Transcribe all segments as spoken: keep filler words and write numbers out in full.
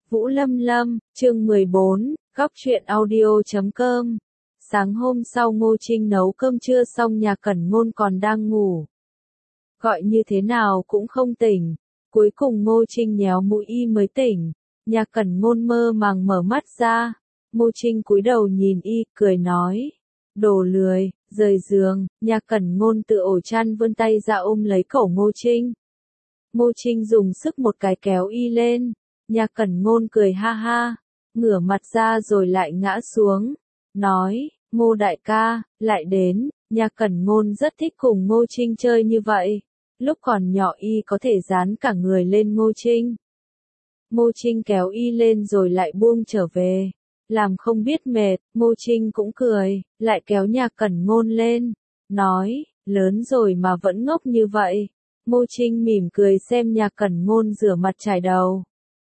Vũ Lâm Lâm, chương mười bốn, góc truyện audio chấm com. Sáng hôm sau Ngô Trinh nấu cơm trưa xong nhà Cẩn Ngôn còn đang ngủ. Gọi như thế nào cũng không tỉnh. Cuối cùng Ngô Trinh nhéo mũi y mới tỉnh. Nhà Cẩn Ngôn mơ màng mở mắt ra. Ngô Trinh cúi đầu nhìn y, cười nói. Đồ lười, rời giường. Nhà Cẩn Ngôn tự ổ chăn vươn tay ra ôm lấy cổ Ngô Trinh. Ngô Trinh dùng sức một cái kéo y lên. Nhà Cẩn Ngôn cười ha ha, ngửa mặt ra rồi lại ngã xuống, nói, Ngô đại ca, lại đến. Nhà Cẩn Ngôn rất thích cùng Ngô Trinh chơi như vậy. Lúc còn nhỏ y có thể dán cả người lên Ngô Trinh. Ngô Trinh kéo y lên rồi lại buông trở về. Làm không biết mệt, Ngô Trinh cũng cười, lại kéo nhà Cẩn Ngôn lên, nói, lớn rồi mà vẫn ngốc như vậy. Ngô Trinh mỉm cười xem nhà Cẩn Ngôn rửa mặt chải đầu.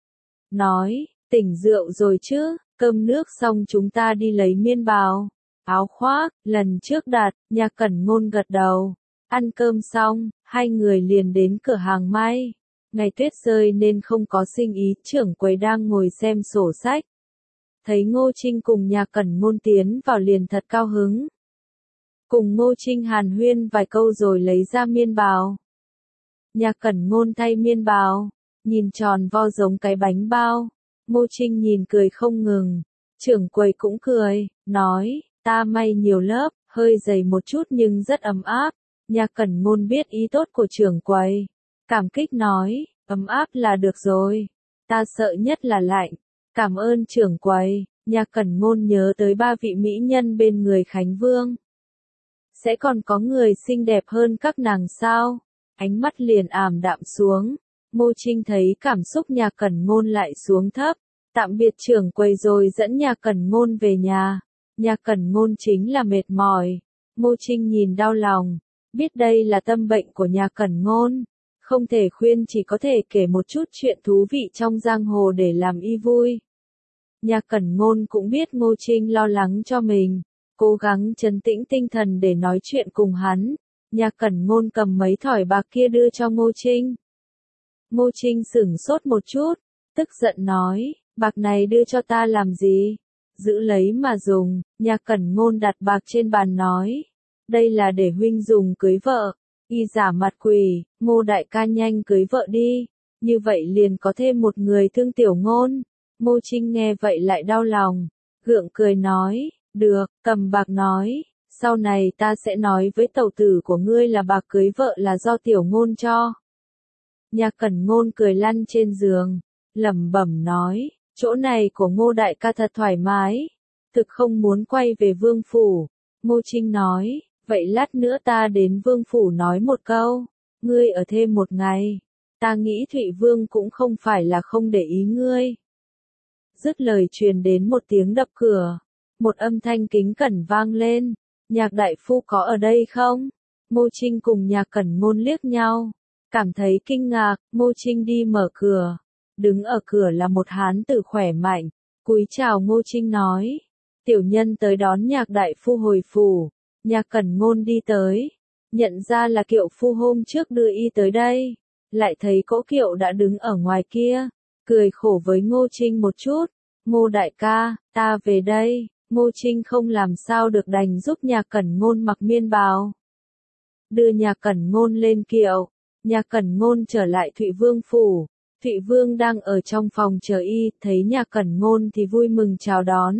Nói, tỉnh rượu rồi chứ, cơm nước xong chúng ta đi lấy miên bào, áo khoác, lần trước đặt, nhà Cẩn Ngôn gật đầu. Ăn cơm xong, hai người liền đến cửa hàng may. Ngày tuyết rơi nên không có sinh ý, trưởng quầy đang ngồi xem sổ sách. Thấy Ngô Trinh cùng nhà Cẩn Ngôn tiến vào liền thật cao hứng. Cùng Ngô Trinh hàn huyên vài câu rồi lấy ra miên bào. Nhà Cẩn Ngôn thay miên bào, nhìn tròn vo giống cái bánh bao. Ngô Trinh nhìn cười không ngừng. Trưởng quầy cũng cười, nói, ta may nhiều lớp, hơi dày một chút nhưng rất ấm áp. Nhà Cẩn Ngôn biết ý tốt của trưởng quầy. Cảm kích nói, ấm áp là được rồi. Ta sợ nhất là lạnh. Cảm ơn trưởng quầy. Nhà Cẩn Ngôn nhớ tới ba vị mỹ nhân bên người Khánh Vương. Sẽ còn có người xinh đẹp hơn các nàng sao? Ánh mắt liền ảm đạm xuống. Ngô Trinh thấy cảm xúc nhà Cẩn Ngôn lại xuống thấp. Tạm biệt trưởng quầy rồi dẫn nhà Cẩn Ngôn về nhà. Nhà Cẩn Ngôn chính là mệt mỏi. Ngô Trinh nhìn đau lòng. Biết đây là tâm bệnh của nhà Cẩn Ngôn. Không thể khuyên, chỉ có thể kể một chút chuyện thú vị trong giang hồ để làm y vui. Nhà Cẩn Ngôn cũng biết Ngô Trinh lo lắng cho mình. Cố gắng trấn tĩnh tinh thần để nói chuyện cùng hắn. Nhà Cẩn Ngôn cầm mấy thỏi bạc kia đưa cho Ngô Trinh. Ngô Trinh sửng sốt một chút, tức giận nói, bạc này đưa cho ta làm gì? Giữ lấy mà dùng. Nhà Cẩn Ngôn đặt bạc trên bàn nói, đây là để huynh dùng cưới vợ. Y giả mặt quỷ, Ngô đại ca nhanh cưới vợ đi, như vậy liền có thêm một người thương tiểu Ngôn. Ngô Trinh nghe vậy lại đau lòng, gượng cười nói, được, cầm bạc nói, sau này ta sẽ nói với tẩu tử của ngươi là bạc cưới vợ là do tiểu Ngôn cho. Nhà Cẩn Ngôn cười lăn trên giường, lẩm bẩm nói, chỗ này của Ngô đại ca thật thoải mái, thực không muốn quay về vương phủ. Ngô Trinh nói, vậy lát nữa ta đến vương phủ nói một câu, ngươi ở thêm một ngày, ta nghĩ Thụy Vương cũng không phải là không để ý ngươi. Dứt lời truyền đến một tiếng đập cửa, một âm thanh kính cẩn vang lên, Nhạc đại phu có ở đây không? Ngô Trinh cùng nhà Cẩn Ngôn liếc nhau, cảm thấy kinh ngạc. Ngô Trinh đi mở cửa, đứng ở cửa là một hán tử khỏe mạnh, cúi chào Ngô Trinh nói, tiểu nhân tới đón Nhạc đại phu hồi phủ. Nhà Cẩn Ngôn đi tới, nhận ra là Kiệu phu hôm trước đưa y tới đây, lại thấy cỗ kiệu đã đứng ở ngoài kia, cười khổ với Ngô Trinh một chút, Ngô đại ca, ta về đây. Ngô Trinh không làm sao được đành giúp nhà Cẩn Ngôn mặc miên bào. Đưa nhà Cẩn Ngôn lên kiệu, nhà Cẩn Ngôn trở lại Thụy Vương phủ. Thụy Vương đang ở trong phòng chờ y, thấy nhà Cẩn Ngôn thì vui mừng chào đón.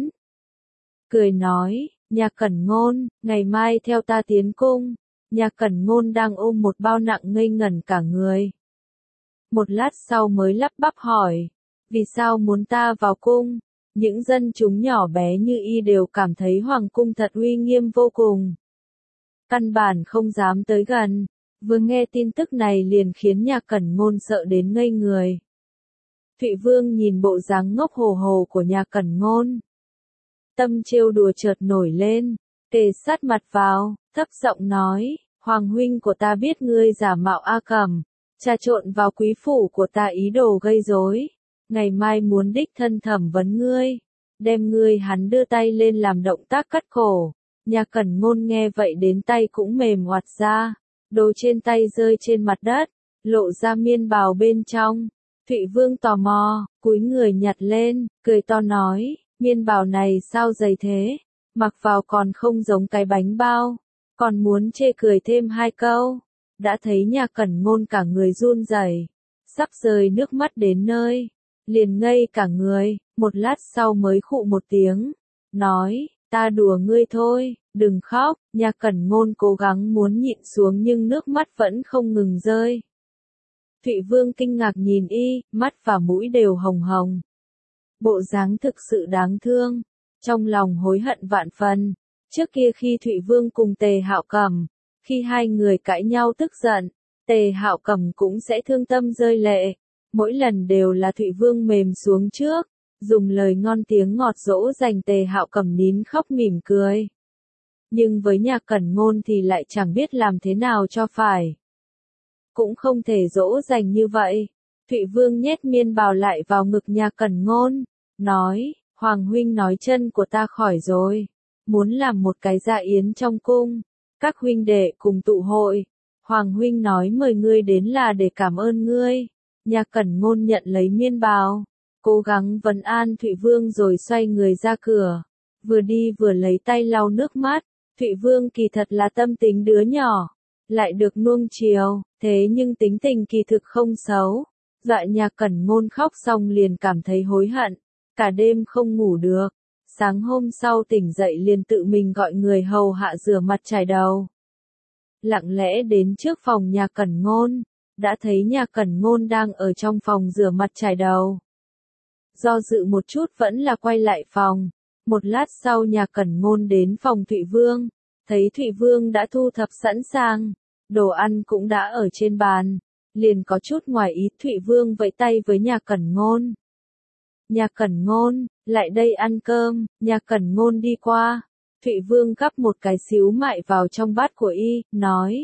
Cười nói, nhà Cẩn Ngôn, ngày mai theo ta tiến cung. Nhà Cẩn Ngôn đang ôm một bao nặng ngây ngẩn cả người. Một lát sau mới lắp bắp hỏi, vì sao muốn ta vào cung? Những dân chúng nhỏ bé như y đều cảm thấy hoàng cung thật uy nghiêm vô cùng. Căn bản không dám tới gần, vừa nghe tin tức này liền khiến nhà Cẩn Ngôn sợ đến ngây người. Thụy Vương nhìn bộ dáng ngốc hồ hồ của nhà Cẩn Ngôn. Tâm trêu đùa chợt nổi lên, kề sát mặt vào, thấp giọng nói, Hoàng huynh của ta biết ngươi giả mạo A Cẩm, trà trộn vào quý phủ của ta ý đồ gây rối. Ngày mai muốn đích thân thẩm vấn ngươi, đem ngươi. Hắn đưa tay lên làm động tác cắt cổ. Nhà Cẩn Ngôn nghe vậy đến tay cũng mềm oặt ra, đồ trên tay rơi trên mặt đất, lộ ra miên bào bên trong. Thụy Vương tò mò, cúi người nhặt lên, cười to nói, miên bào này sao dày thế, mặc vào còn không giống cái bánh bao, còn muốn chê cười thêm hai câu, đã thấy Nhà Cẩn Ngôn cả người run rẩy, sắp rơi nước mắt đến nơi, liền ngây cả người, một lát sau mới khụ một tiếng, nói, ta đùa ngươi thôi, đừng khóc, Nhà Cẩn Ngôn cố gắng muốn nhịn xuống nhưng nước mắt vẫn không ngừng rơi. Thụy Vương kinh ngạc nhìn y, mắt và mũi đều hồng hồng. Bộ dáng thực sự đáng thương, trong lòng hối hận vạn phần. Trước kia khi Thụy Vương cùng Tề Hạo Cầm, khi hai người cãi nhau tức giận, Tề Hạo Cầm cũng sẽ thương tâm rơi lệ. Mỗi lần đều là Thụy Vương mềm xuống trước, dùng lời ngon tiếng ngọt dỗ dành Tề Hạo Cầm nín khóc mỉm cười. Nhưng với Nhà Cẩn Ngôn thì lại chẳng biết làm thế nào cho phải. Cũng không thể dỗ dành như vậy. Thụy Vương nhét miên bào lại vào ngực Nhà Cẩn Ngôn, nói, Hoàng huynh nói chân của ta khỏi rồi, muốn làm một cái dạ yến trong cung, các huynh đệ cùng tụ hội, Hoàng huynh nói mời ngươi đến là để cảm ơn ngươi. Nhà Cẩn Ngôn nhận lấy miên bào, cố gắng vấn an Thụy Vương rồi xoay người ra cửa, vừa đi vừa lấy tay lau nước mắt. Thụy Vương kỳ thật là tâm tính đứa nhỏ, lại được nuông chiều, thế nhưng tính tình kỳ thực không xấu. Dọa Nhà Cẩn Ngôn khóc xong liền cảm thấy hối hận, cả đêm không ngủ được. Sáng hôm sau tỉnh dậy liền tự mình gọi người hầu hạ rửa mặt chải đầu. Lặng lẽ đến trước phòng Nhà Cẩn Ngôn, đã thấy Nhà Cẩn Ngôn đang ở trong phòng rửa mặt chải đầu. Do dự một chút vẫn là quay lại phòng. Một lát sau Nhà Cẩn Ngôn đến phòng Thụy Vương, thấy Thụy Vương đã thu thập sẵn sàng, đồ ăn cũng đã ở trên bàn, liền có chút ngoài ý. Thụy Vương vẫy tay với Nhà Cẩn Ngôn. Nhà Cẩn Ngôn, lại đây ăn cơm. Nhà Cẩn Ngôn đi qua, Thụy Vương gắp một cái xíu mại vào trong bát của y, nói.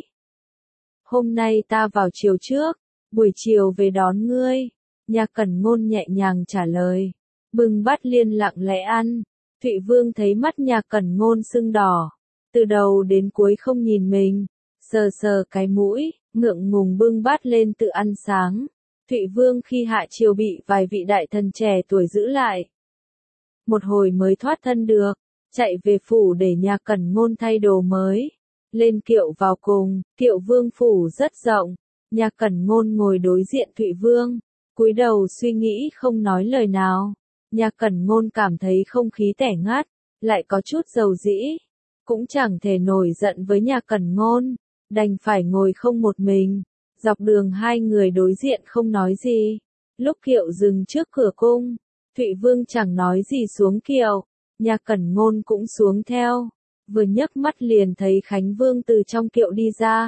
Hôm nay ta vào chiều trước, buổi chiều về đón ngươi. Nhà Cẩn Ngôn nhẹ nhàng trả lời, bưng bát liền lặng lẽ ăn. Thụy Vương thấy mắt Nhà Cẩn Ngôn sưng đỏ, từ đầu đến cuối không nhìn mình, sờ sờ cái mũi, ngượng ngùng bưng bát lên tự ăn sáng. Thụy Vương khi hạ chiều bị vài vị đại thần trẻ tuổi giữ lại. Một hồi mới thoát thân được, chạy về phủ để Nhà Cẩn Ngôn thay đồ mới. Lên kiệu vào cùng, kiệu vương phủ rất rộng. Nhà Cẩn Ngôn ngồi đối diện Thụy Vương, cúi đầu suy nghĩ không nói lời nào. Nhà Cẩn Ngôn cảm thấy không khí tẻ ngắt, lại có chút dầu dĩ. Cũng chẳng thể nổi giận với Nhà Cẩn Ngôn, đành phải ngồi không một mình. Dọc đường hai người đối diện không nói gì. Lúc kiệu dừng trước cửa cung, Thụy Vương chẳng nói gì xuống kiệu, Nhà Cẩn Ngôn cũng xuống theo. Vừa nhấc mắt liền thấy Khánh Vương từ trong kiệu đi ra.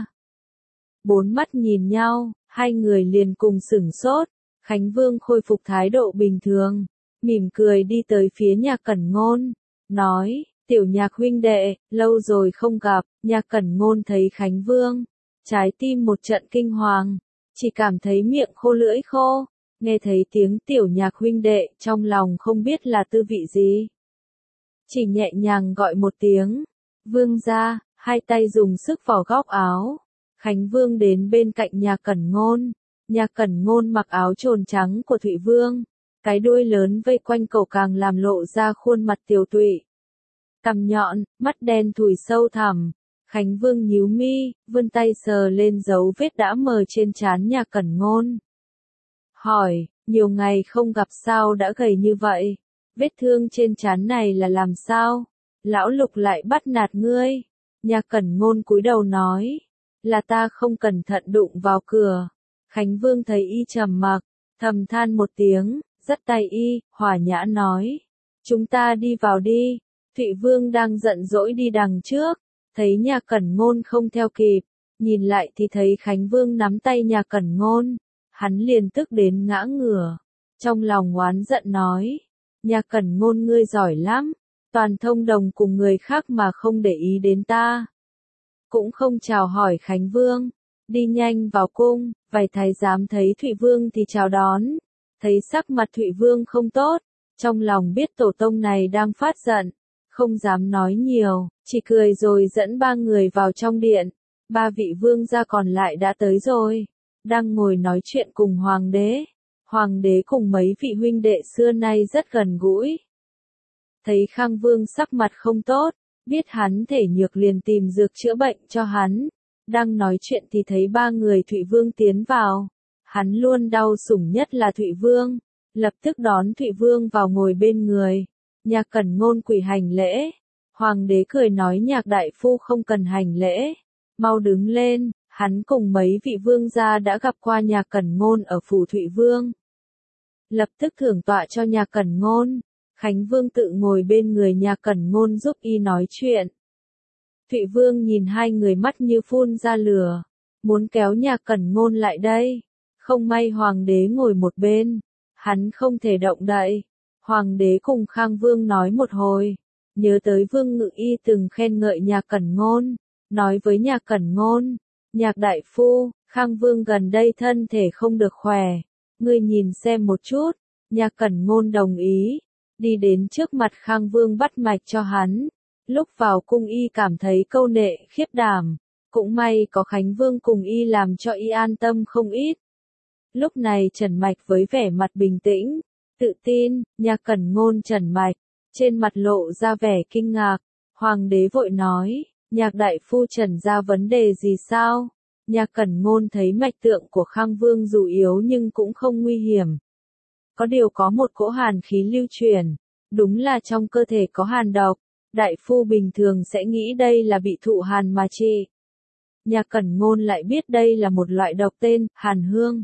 Bốn mắt nhìn nhau, hai người liền cùng sửng sốt. Khánh Vương khôi phục thái độ bình thường, mỉm cười đi tới phía Nhà Cẩn Ngôn, nói, tiểu Nhạc huynh đệ, lâu rồi không gặp. Nhà Cẩn Ngôn thấy Khánh Vương, trái tim một trận kinh hoàng, chỉ cảm thấy miệng khô lưỡi khô, nghe thấy tiếng tiểu Nhạc huynh đệ, trong lòng không biết là tư vị gì. Chỉ nhẹ nhàng gọi một tiếng, Vương gia, hai tay dùng sức vào góc áo. Khánh Vương đến bên cạnh Nhà Cẩn Ngôn. Nhà Cẩn Ngôn mặc áo trồn trắng của Thụy Vương, cái đuôi lớn vây quanh cổ càng làm lộ ra khuôn mặt tiều tụy. Cằm nhọn, mắt đen thủi sâu thẳm. Khánh Vương nhíu mi, vươn tay sờ lên dấu vết đã mờ trên trán Nhà Cẩn Ngôn. Hỏi, nhiều ngày không gặp sao đã gầy như vậy? Vết thương trên trán này là làm sao? Lão Lục lại bắt nạt ngươi. Nhà Cẩn Ngôn cúi đầu nói, là ta không cẩn thận đụng vào cửa. Khánh Vương thấy y trầm mặc, thầm than một tiếng, dắt tay y, hòa nhã nói, chúng ta đi vào đi. Thụy Vương đang giận dỗi đi đằng trước, thấy Nhà Cẩn Ngôn không theo kịp, nhìn lại thì thấy Khánh Vương nắm tay Nhà Cẩn Ngôn, hắn liền tức đến ngã ngửa, trong lòng oán giận nói, Nhà Cẩn Ngôn ngươi giỏi lắm, toàn thông đồng cùng người khác mà không để ý đến ta. Cũng không chào hỏi Khánh Vương, đi nhanh vào cung, vài thái giám thấy Thụy Vương thì chào đón, thấy sắc mặt Thụy Vương không tốt, trong lòng biết tổ tông này đang phát giận, không dám nói nhiều, chỉ cười rồi dẫn ba người vào trong điện. Ba vị vương gia còn lại đã tới rồi, đang ngồi nói chuyện cùng hoàng đế. Hoàng đế cùng mấy vị huynh đệ xưa nay rất gần gũi. Thấy Khang Vương sắc mặt không tốt, biết hắn thể nhược liền tìm dược chữa bệnh cho hắn. Đang nói chuyện thì thấy ba người Thụy Vương tiến vào. Hắn luôn đau sủng nhất là Thụy Vương, lập tức đón Thụy Vương vào ngồi bên người. Nhạc Cẩn Ngôn quỳ hành lễ. Hoàng đế cười nói Nhạc đại phu không cần hành lễ, mau đứng lên. Hắn cùng mấy vị vương gia đã gặp qua Nhạc Cẩn Ngôn ở phủ Thụy Vương. Lập tức thưởng tọa cho Nhạc Cẩn Ngôn. Khánh Vương tự ngồi bên người Nhạc Cẩn Ngôn giúp y nói chuyện. Thụy Vương nhìn hai người mắt như phun ra lửa, muốn kéo Nhạc Cẩn Ngôn lại đây. Không may Hoàng đế ngồi một bên, hắn không thể động đậy. Hoàng đế cùng Khang Vương nói một hồi, nhớ tới Vương Ngự Y từng khen ngợi Nhạc Cẩn Ngôn, nói với Nhạc Cẩn Ngôn, Nhạc đại phu, Khang Vương gần đây thân thể không được khỏe, ngươi nhìn xem một chút. Nhạc Cẩn Ngôn đồng ý, đi đến trước mặt Khang Vương bắt mạch cho hắn. Lúc vào cung y cảm thấy câu nệ khiếp đảm, cũng may có Khánh Vương cùng y làm cho y an tâm không ít. Lúc này trần mạch với vẻ mặt bình tĩnh, tự tin. Nhạc Cẩn Ngôn trần mạch, trên mặt lộ ra vẻ kinh ngạc. Hoàng đế vội nói, Nhạc đại phu trần ra vấn đề gì sao? Nhạc Cẩn Ngôn thấy mạch tượng của Khang Vương dù yếu nhưng cũng không nguy hiểm. Có điều có một cỗ hàn khí lưu truyền, đúng là trong cơ thể có hàn độc. Đại phu bình thường sẽ nghĩ đây là bị thụ hàn mà trị. Nhạc Cẩn Ngôn lại biết đây là một loại độc tên hàn hương,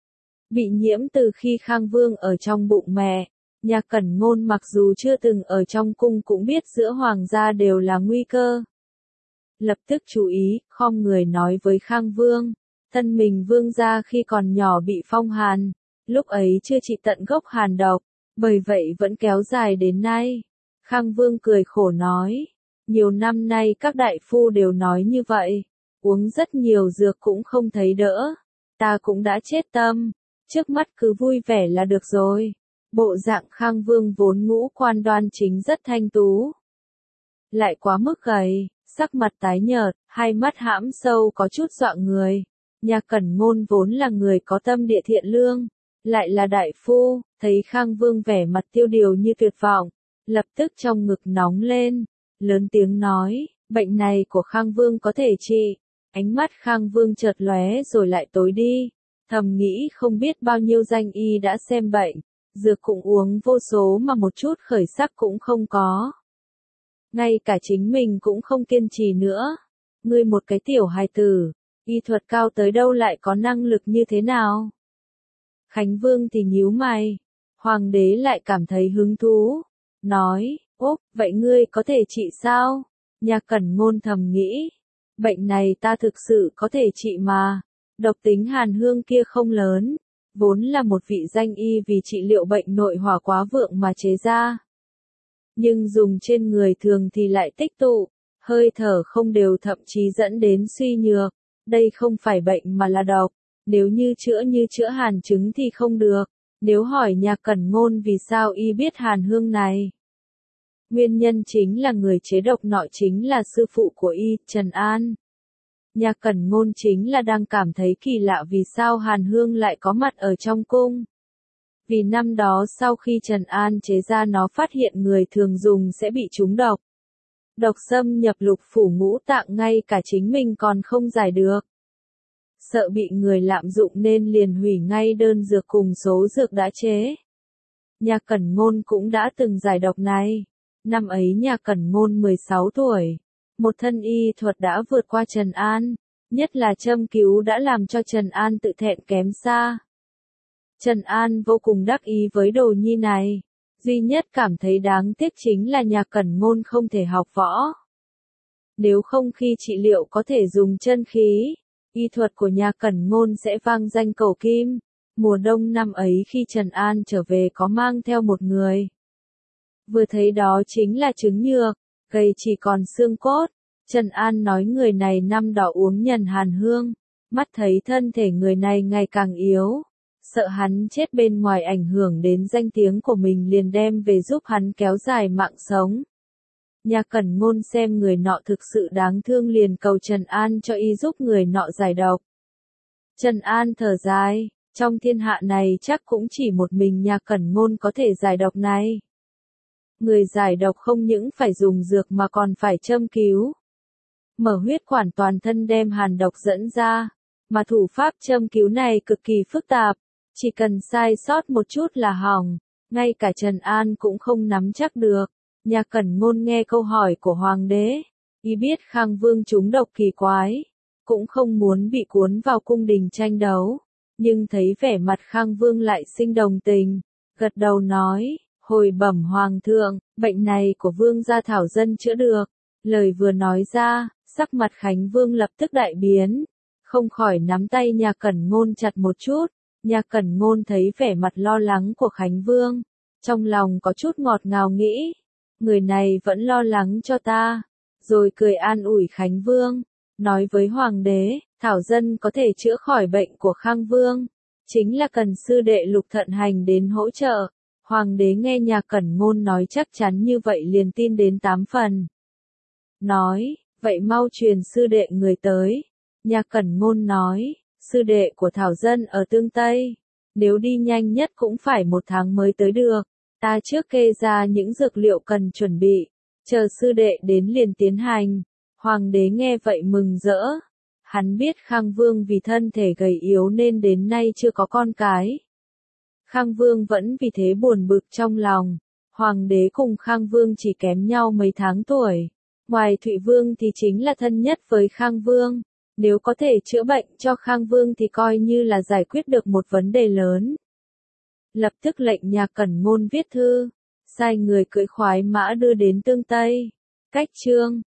bị nhiễm từ khi Khang Vương ở trong bụng mẹ. Nhạc Cẩn Ngôn mặc dù chưa từng ở trong cung cũng biết giữa hoàng gia đều là nguy cơ. Lập tức chú ý, khom người nói với Khang Vương, thân mình vương gia khi còn nhỏ bị phong hàn, lúc ấy chưa trị tận gốc hàn độc, bởi vậy vẫn kéo dài đến nay. Khang Vương cười khổ nói, nhiều năm nay các đại phu đều nói như vậy, uống rất nhiều dược cũng không thấy đỡ, ta cũng đã chết tâm, trước mắt cứ vui vẻ là được rồi. Bộ dạng Khang Vương vốn ngũ quan đoan chính rất thanh tú, lại quá mức gầy, sắc mặt tái nhợt, hai mắt hãm sâu có chút dọa người. Nhạc Cẩn Ngôn vốn là người có tâm địa thiện lương, lại là đại phu, thấy Khang Vương vẻ mặt tiêu điều như tuyệt vọng, lập tức trong ngực nóng lên, lớn tiếng nói, bệnh này của Khang Vương có thể trị. Ánh mắt Khang Vương chợt lóe rồi lại tối đi, thầm nghĩ không biết bao nhiêu danh y đã xem bệnh, dược cũng uống vô số mà một chút khởi sắc cũng không có. Ngay cả chính mình cũng không kiên trì nữa. Ngươi một cái tiểu hài tử, y thuật cao tới đâu lại có năng lực như thế nào? Khánh Vương thì nhíu mày, hoàng đế lại cảm thấy hứng thú, nói, ốp, vậy ngươi có thể trị sao? Nhạc Cẩn Ngôn thầm nghĩ, bệnh này ta thực sự có thể trị mà, độc tính hàn hương kia không lớn, vốn là một vị danh y vì trị liệu bệnh nội hỏa quá vượng mà chế ra. Nhưng dùng trên người thường thì lại tích tụ, hơi thở không đều thậm chí dẫn đến suy nhược, đây không phải bệnh mà là độc, nếu như chữa như chữa hàn chứng thì không được. Nếu hỏi Nhạc Cẩn Ngôn vì sao y biết hàn hương này, nguyên nhân chính là người chế độc nọ chính là sư phụ của y, Trần An. Nhạc Cẩn Ngôn chính là đang cảm thấy kỳ lạ vì sao hàn hương lại có mặt ở trong cung. Vì năm đó sau khi Trần An chế ra nó phát hiện người thường dùng sẽ bị trúng độc. Độc xâm nhập lục phủ ngũ tạng ngay cả chính mình còn không giải được. Sợ bị người lạm dụng nên liền hủy ngay đơn dược cùng số dược đã chế. Nhạc Cẩn Ngôn cũng đã từng giải độc này. Năm ấy Nhạc Cẩn Ngôn mười sáu tuổi. Một thân y thuật đã vượt qua Trần An. Nhất là châm cứu đã làm cho Trần An tự thẹn kém xa. Trần An vô cùng đắc ý với đồ nhi này. Duy nhất cảm thấy đáng tiếc chính là Nhạc Cẩn Ngôn không thể học võ. Nếu không khi trị liệu có thể dùng chân khí, y thuật của Nhạc Cẩn Ngôn sẽ vang danh cầu kim. Mùa đông năm ấy khi Trần An trở về có mang theo một người. Vừa thấy đó chính là Trứng Nhược, gầy chỉ còn xương cốt. Trần An nói người này năm đó uống nhần hàn hương, mắt thấy thân thể người này ngày càng yếu. Sợ hắn chết bên ngoài ảnh hưởng đến danh tiếng của mình liền đem về giúp hắn kéo dài mạng sống. Nhạc Cẩn Ngôn xem người nọ thực sự đáng thương liền cầu Trần An cho y giúp người nọ giải độc. Trần An thở dài, Trong thiên hạ này chắc cũng chỉ một mình nhà Cẩn Ngôn có thể giải độc này. Người giải độc không những phải dùng dược mà còn phải châm cứu. Mở huyết quản toàn thân đem hàn độc dẫn ra, mà thủ pháp châm cứu này cực kỳ phức tạp, chỉ cần sai sót một chút là hỏng, ngay cả Trần An cũng không nắm chắc được. Nhà Cẩn Ngôn nghe câu hỏi của hoàng đế, y biết Khang Vương trúng độc kỳ quái, cũng không muốn bị cuốn vào cung đình tranh đấu, nhưng thấy vẻ mặt Khang Vương lại sinh đồng tình, gật đầu nói, hồi bẩm hoàng thượng, bệnh này của vương gia thảo dân chữa được. Lời vừa nói ra, sắc mặt Khánh Vương lập tức đại biến, không khỏi nắm tay nhà Cẩn Ngôn chặt một chút. Nhà Cẩn Ngôn thấy vẻ mặt lo lắng của Khánh Vương, trong lòng có chút ngọt ngào nghĩ, người này vẫn lo lắng cho ta, rồi cười an ủi Khánh Vương, nói với hoàng đế, thảo dân có thể chữa khỏi bệnh của Khang Vương, chính là cần sư đệ Lục Thận Hành đến hỗ trợ. Hoàng đế nghe nhà Cẩn Ngôn nói chắc chắn như vậy liền tin đến tám phần. Nói, vậy mau truyền sư đệ người tới. Nhà Cẩn Ngôn nói, sư đệ của thảo dân ở Tương Tây, nếu đi nhanh nhất cũng phải một tháng mới tới được. Ta trước kê ra những dược liệu cần chuẩn bị, chờ sư đệ đến liền tiến hành. Hoàng đế nghe vậy mừng rỡ. Hắn biết Khang Vương vì thân thể gầy yếu nên đến nay chưa có con cái. Khang Vương vẫn vì thế buồn bực trong lòng. Hoàng đế cùng Khang Vương chỉ kém nhau mấy tháng tuổi. Ngoài Thụy Vương thì chính là thân nhất với Khang Vương. Nếu có thể chữa bệnh cho Khang Vương thì coi như là giải quyết được một vấn đề lớn. Lập tức lệnh nhà Cẩn Ngôn viết thư, sai người cưỡi khoái mã đưa đến Tương Tây. Cách chương